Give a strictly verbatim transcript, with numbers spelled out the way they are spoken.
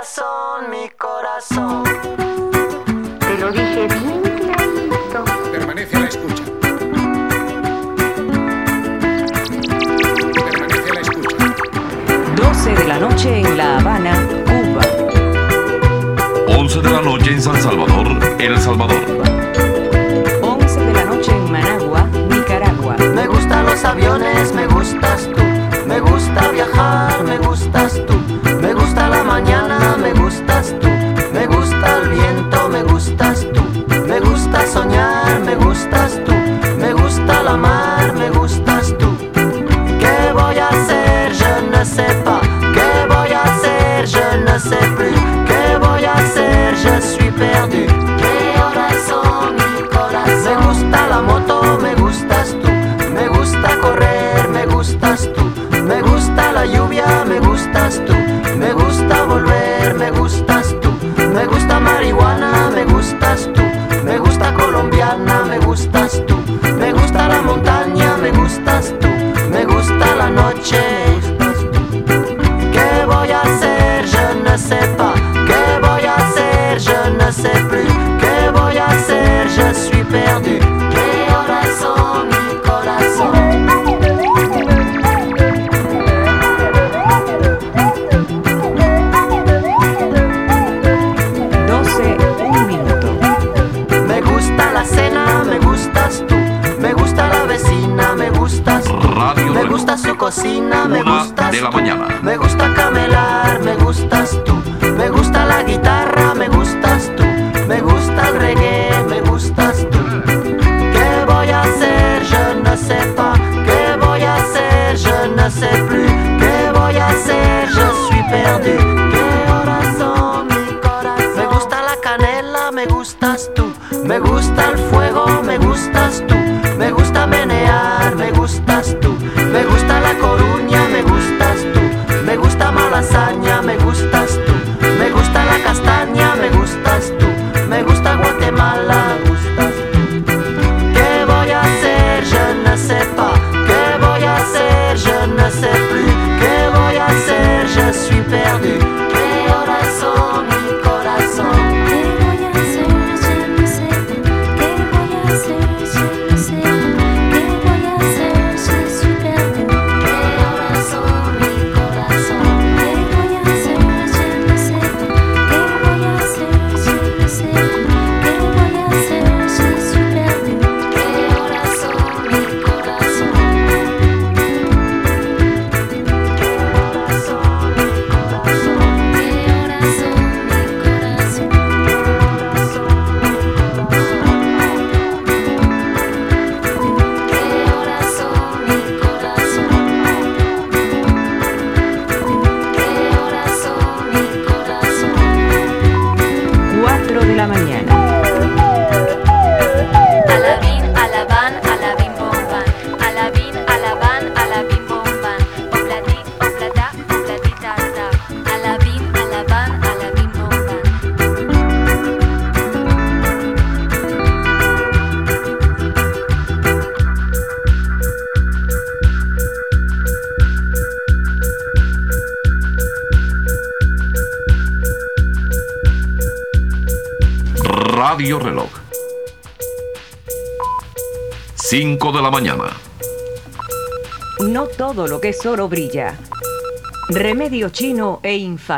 corazón, mi corazón. Te lo dije bien clarito. Permanece a la escucha. Permanece a la escucha. doce de la noche en La Habana, Cuba. once de la noche en San Salvador, El Salvador. once de la noche en Managua, Nicaragua. Me gustan los aviones, me gustas tú. Me gusta viajar, me gustas tú. Me gusta la mañana, me gustas tú. Me gusta el viento, me gustas tú. Me gusta soñar, me gustas tú. Me gusta la mar, me gustas tú. ¿Qué voy a hacer? Je ne sais pas. ¿Qué voy a hacer? Je ne sais plus. ¿Qué voy a hacer? Je suis perdu. ¿Qué horas son, mi corazón? Me gusta la moto, me gustas tú. Me gusta correr, me gustas tú. Me gusta la lluvia, me gustas tú. Me gusta volver, me gustas tú. Me gusta marihuana, me gustas tú. Me gusta colombiana, me gustas tú. Me gusta la montaña, me gustas tú. Me gusta la noche, me gustas tú. ¿Qué voy a hacer? Je ne sais pas. ¿Qué voy a hacer? Je ne sais plus. ¿Qué voy a hacer? Je suis perdu. ¿Qué horas son, mi corazón? doce, un minuto. Me gusta la cena, me gustas tú. Me gusta la vecina, me gustas tú. Radio Me Reloj. gusta su cocina, me Una gustas de la tú. mañana. Me gusta camelar, me gustas tú. Me gusta la guitarra, me gustas tú. Me gusta el reggae, me gustas tú. ¿Qué voy a hacer? Je ne sais pas. ¿Qué voy a hacer? Je ne sais plus. ¿Qué voy a hacer? Je suis perdu. ¿Qué horas son, mi corazón? Me gusta la canela, me gustas tú. Me gusta el fuego, me gustas tú. Me gusta menear, me gustas tú. Me gusta La Coruña, me gustas tú. Me gusta Malasaña, me gustas tú. Me gusta la castaña, me gustas tú. Me gusta Guatemala, me gustas tú. ¿Qué voy a hacer? Je ne sais pas. ¿Qué voy a hacer? Je ne sais plus. ¿Qué voy a hacer? Je suis perdu. ¿Qué horas son, mi corazón? ¿Qué voy a hacer? Je ne sais pas. ¿Qué voy a hacer? Je ne sais pas. ¿Qué voy a hacer? Je suis perdu. ¿Qué horas son, mi corazón? ¿Qué voy a hacer? Je ne sais pas. ¿Qué voy a hacer? Je ne sais pas. ¿Qué voy a hacer? Je suis perdu. ¿Qué horas son, mi corazón? cuatro de la mañana. Alabín, alabán, alabín, bombán. Alabín, alabán, alabín, bombán. Obladí, obladá, obladita, da. Alabín, alabán, alabín, bombán. Radio Reloj. cinco de la mañana. No todo lo que es oro brilla. Remedio chino e infalible.